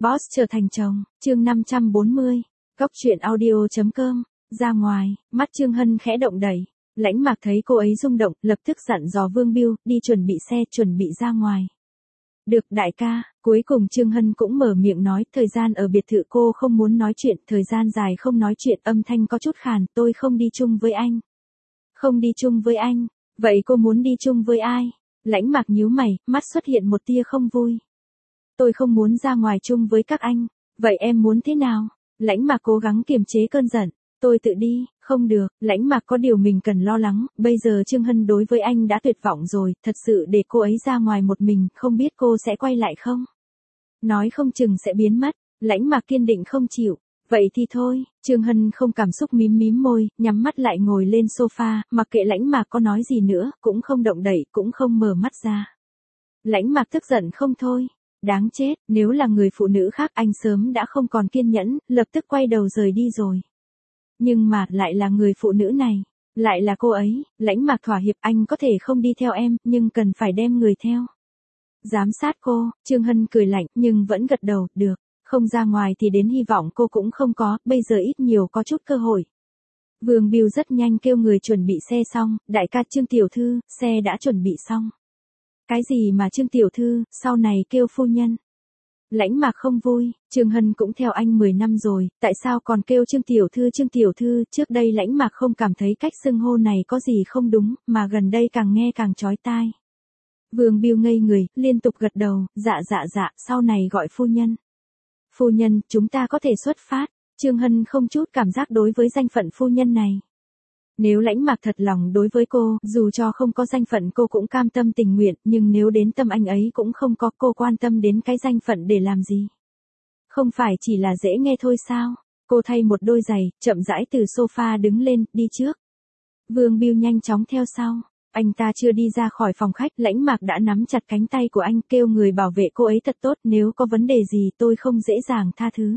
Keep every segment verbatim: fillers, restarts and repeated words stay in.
Boss trở thành chồng, chương năm trăm bốn mươi, Góc truyện audio chấm com, ra ngoài, mắt Trương Hân khẽ động đẩy. Lãnh Mạc thấy cô ấy rung động, lập tức dặn dò Vương Biêu, đi chuẩn bị xe, chuẩn bị ra ngoài. Được đại ca, cuối cùng Trương Hân cũng mở miệng nói, thời gian ở biệt thự cô không muốn nói chuyện, thời gian dài không nói chuyện, âm thanh có chút khàn, tôi không đi chung với anh. Không đi chung với anh, vậy cô muốn đi chung với ai? Lãnh Mạc nhíu mày, mắt xuất hiện một tia không vui. Tôi không muốn ra ngoài chung với các anh, vậy em muốn thế nào? Lãnh Mạc cố gắng kiềm chế cơn giận, tôi tự đi, không được, Lãnh Mạc có điều mình cần lo lắng, bây giờ Trương Hân đối với anh đã tuyệt vọng rồi, thật sự để cô ấy ra ngoài một mình, không biết cô sẽ quay lại không? Nói không chừng sẽ biến mất, Lãnh Mạc kiên định không chịu, vậy thì thôi, Trương Hân không cảm xúc mím mím môi, nhắm mắt lại ngồi lên sofa, mặc kệ Lãnh Mạc có nói gì nữa, cũng không động đậy, cũng không mở mắt ra. Lãnh Mạc tức giận không thôi. Đáng chết, nếu là người phụ nữ khác anh sớm đã không còn kiên nhẫn, lập tức quay đầu rời đi rồi. Nhưng mà, lại là người phụ nữ này, lại là cô ấy, Lãnh Mạc thỏa hiệp anh có thể không đi theo em, nhưng cần phải đem người theo. Giám sát cô, Trương Hân cười lạnh, nhưng vẫn gật đầu, được, không ra ngoài thì đến hy vọng cô cũng không có, bây giờ ít nhiều có chút cơ hội. Vương Biêu rất nhanh kêu người chuẩn bị xe xong, đại ca Trương Tiểu Thư, xe đã chuẩn bị xong. Cái gì mà Trương Tiểu Thư, sau này kêu phu nhân. Lãnh Mạc không vui, Trương Hân cũng theo anh mười năm rồi, tại sao còn kêu Trương Tiểu Thư Trương Tiểu Thư, trước đây Lãnh Mạc không cảm thấy cách xưng hô này có gì không đúng, mà gần đây càng nghe càng chói tai. Vương Biêu ngây người, liên tục gật đầu, dạ dạ dạ, sau này gọi phu nhân. Phu nhân, chúng ta có thể xuất phát, Trương Hân không chút cảm giác đối với danh phận phu nhân này. Nếu Lãnh Mạc thật lòng đối với cô, dù cho không có danh phận cô cũng cam tâm tình nguyện, nhưng nếu đến tâm anh ấy cũng không có, cô quan tâm đến cái danh phận để làm gì? Không phải chỉ là dễ nghe thôi sao? Cô thay một đôi giày, chậm rãi từ sofa đứng lên, đi trước. Vương Biêu nhanh chóng theo sau. Anh ta chưa đi ra khỏi phòng khách, Lãnh Mạc đã nắm chặt cánh tay của anh, kêu người bảo vệ cô ấy thật tốt, nếu có vấn đề gì tôi không dễ dàng tha thứ.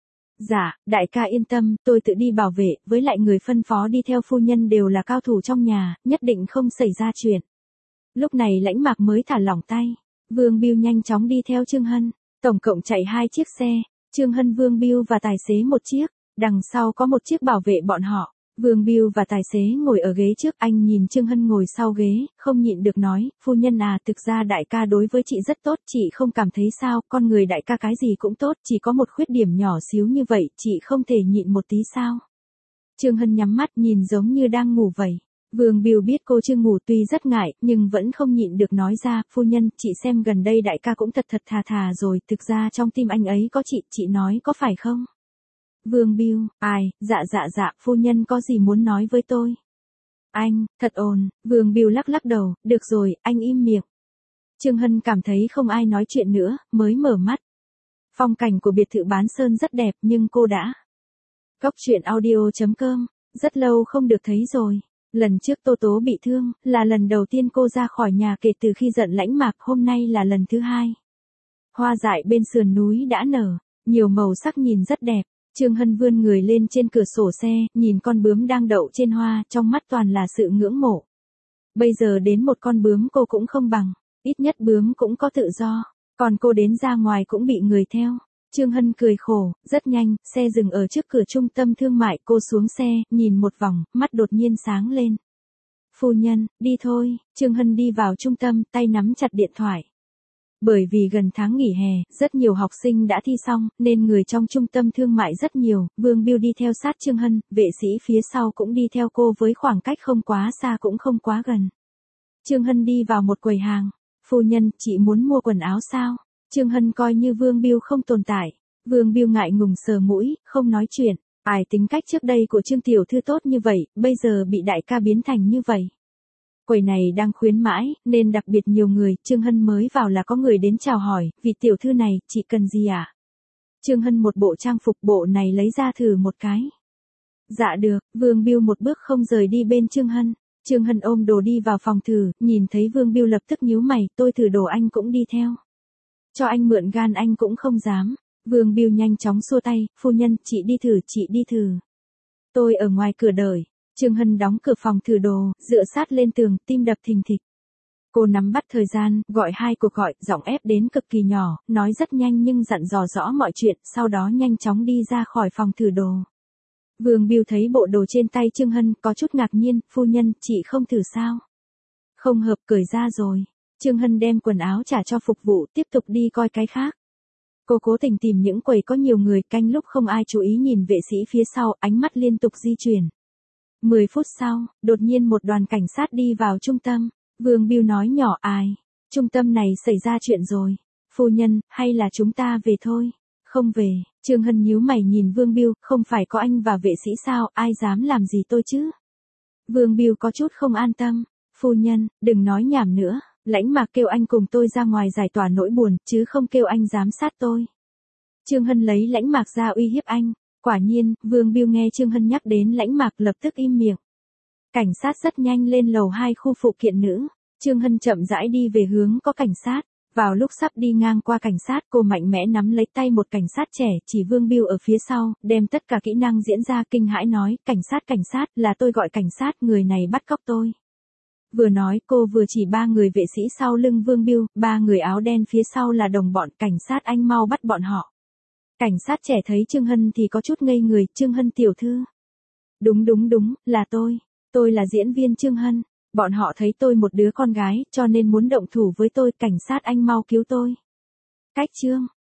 Dạ, đại ca yên tâm, tôi tự đi bảo vệ, với lại người phân phó đi theo phu nhân đều là cao thủ trong nhà, nhất định không xảy ra chuyện. Lúc này Lãnh Mạc mới thả lỏng tay, Vương Biêu nhanh chóng đi theo Trương Hân, tổng cộng chạy hai chiếc xe, Trương Hân Vương Biêu và tài xế một chiếc, đằng sau có một chiếc bảo vệ bọn họ. Vương Biêu và tài xế ngồi ở ghế trước, anh nhìn Trương Hân ngồi sau ghế, không nhịn được nói, phu nhân à, thực ra đại ca đối với chị rất tốt, chị không cảm thấy sao, con người đại ca cái gì cũng tốt, chỉ có một khuyết điểm nhỏ xíu như vậy, chị không thể nhịn một tí sao. Trương Hân nhắm mắt nhìn giống như đang ngủ vậy. Vương Biêu biết cô chưa ngủ tuy rất ngại, nhưng vẫn không nhịn được nói ra, phu nhân, chị xem gần đây đại ca cũng thật thật thà thà rồi, thực ra trong tim anh ấy có chị, chị nói có phải không? Vương Biêu, ai, dạ dạ dạ, phu nhân có gì muốn nói với tôi? Anh, thật ồn, Vương Biêu lắc lắc đầu, được rồi, anh im miệng. Trương Hân cảm thấy không ai nói chuyện nữa, mới mở mắt. Phong cảnh của biệt thự Bán Sơn rất đẹp, nhưng cô đã. Góc truyện audio chấm com, rất lâu không được thấy rồi. Lần trước Tô Tố bị thương, là lần đầu tiên cô ra khỏi nhà kể từ khi giận Lãnh Mạc, hôm nay là lần thứ hai. Hoa dại bên sườn núi đã nở, nhiều màu sắc nhìn rất đẹp. Trương Hân vươn người lên trên cửa sổ xe, nhìn con bướm đang đậu trên hoa, trong mắt toàn là sự ngưỡng mộ. Bây giờ đến một con bướm cô cũng không bằng, ít nhất bướm cũng có tự do, còn cô đến ra ngoài cũng bị người theo. Trương Hân cười khổ, rất nhanh, xe dừng ở trước cửa trung tâm thương mại, cô xuống xe, nhìn một vòng, mắt đột nhiên sáng lên. Phu nhân, đi thôi, Trương Hân đi vào trung tâm, tay nắm chặt điện thoại. Bởi vì gần tháng nghỉ hè, rất nhiều học sinh đã thi xong, nên người trong trung tâm thương mại rất nhiều, Vương Biêu đi theo sát Trương Hân, vệ sĩ phía sau cũng đi theo cô với khoảng cách không quá xa cũng không quá gần. Trương Hân đi vào một quầy hàng, phu nhân, chị muốn mua quần áo sao? Trương Hân coi như Vương Biêu không tồn tại, Vương Biêu ngại ngùng sờ mũi, không nói chuyện, ai tính cách trước đây của Trương Tiểu Thư tốt như vậy, bây giờ bị đại ca biến thành như vậy. Quầy này đang khuyến mãi, nên đặc biệt nhiều người, Trương Hân mới vào là có người đến chào hỏi, vị tiểu thư này, chị cần gì à? Trương Hân một bộ trang phục, bộ này lấy ra thử một cái. Dạ được, Vương Biêu một bước không rời đi bên Trương Hân. Trương Hân ôm đồ đi vào phòng thử, nhìn thấy Vương Biêu lập tức nhíu mày, tôi thử đồ anh cũng đi theo. Cho anh mượn gan anh cũng không dám. Vương Biêu nhanh chóng xua tay, phu nhân, chị đi thử, chị đi thử. Tôi ở ngoài cửa đợi. Trương Hân đóng cửa phòng thử đồ, dựa sát lên tường, tim đập thình thịch. Cô nắm bắt thời gian, gọi hai cuộc gọi, giọng ép đến cực kỳ nhỏ, nói rất nhanh nhưng dặn dò rõ mọi chuyện, sau đó nhanh chóng đi ra khỏi phòng thử đồ. Vương Biêu thấy bộ đồ trên tay Trương Hân, có chút ngạc nhiên, phu nhân, chị không thử sao? Không hợp, cởi ra rồi. Trương Hân đem quần áo trả cho phục vụ, tiếp tục đi coi cái khác. Cô cố tình tìm những quầy có nhiều người, canh lúc không ai chú ý nhìn vệ sĩ phía sau, ánh mắt liên tục di chuyển. Mười phút sau, đột nhiên một đoàn cảnh sát đi vào trung tâm. Vương Biêu nói nhỏ, ai? Trung tâm này xảy ra chuyện rồi. Phu nhân, hay là chúng ta về thôi? Không về. Trương Hân nhíu mày nhìn Vương Biêu, không phải có anh và vệ sĩ sao, ai dám làm gì tôi chứ? Vương Biêu có chút không an tâm. Phu nhân, đừng nói nhảm nữa, Lãnh Mạc kêu anh cùng tôi ra ngoài giải tỏa nỗi buồn, chứ không kêu anh giám sát tôi. Trương Hân lấy Lãnh Mạc ra uy hiếp anh. Quả nhiên, Vương Biêu nghe Trương Hân nhắc đến Lãnh Mạc lập tức im miệng. Cảnh sát rất nhanh lên lầu hai khu phụ kiện nữ. Trương Hân chậm rãi đi về hướng có cảnh sát. Vào lúc sắp đi ngang qua cảnh sát, cô mạnh mẽ nắm lấy tay một cảnh sát trẻ, chỉ Vương Biêu ở phía sau, đem tất cả kỹ năng diễn ra, kinh hãi nói, cảnh sát cảnh sát, là tôi gọi cảnh sát, người này bắt cóc tôi. Vừa nói cô vừa chỉ ba người vệ sĩ sau lưng Vương Biêu, ba người áo đen phía sau là đồng bọn, cảnh sát anh mau bắt bọn họ. Cảnh sát trẻ thấy Trương Hân thì có chút ngây người, Trương Hân tiểu thư. Đúng đúng đúng, là tôi, tôi là diễn viên Trương Hân. Bọn họ thấy tôi một đứa con gái, cho nên muốn động thủ với tôi, cảnh sát anh mau cứu tôi. Cách Trương,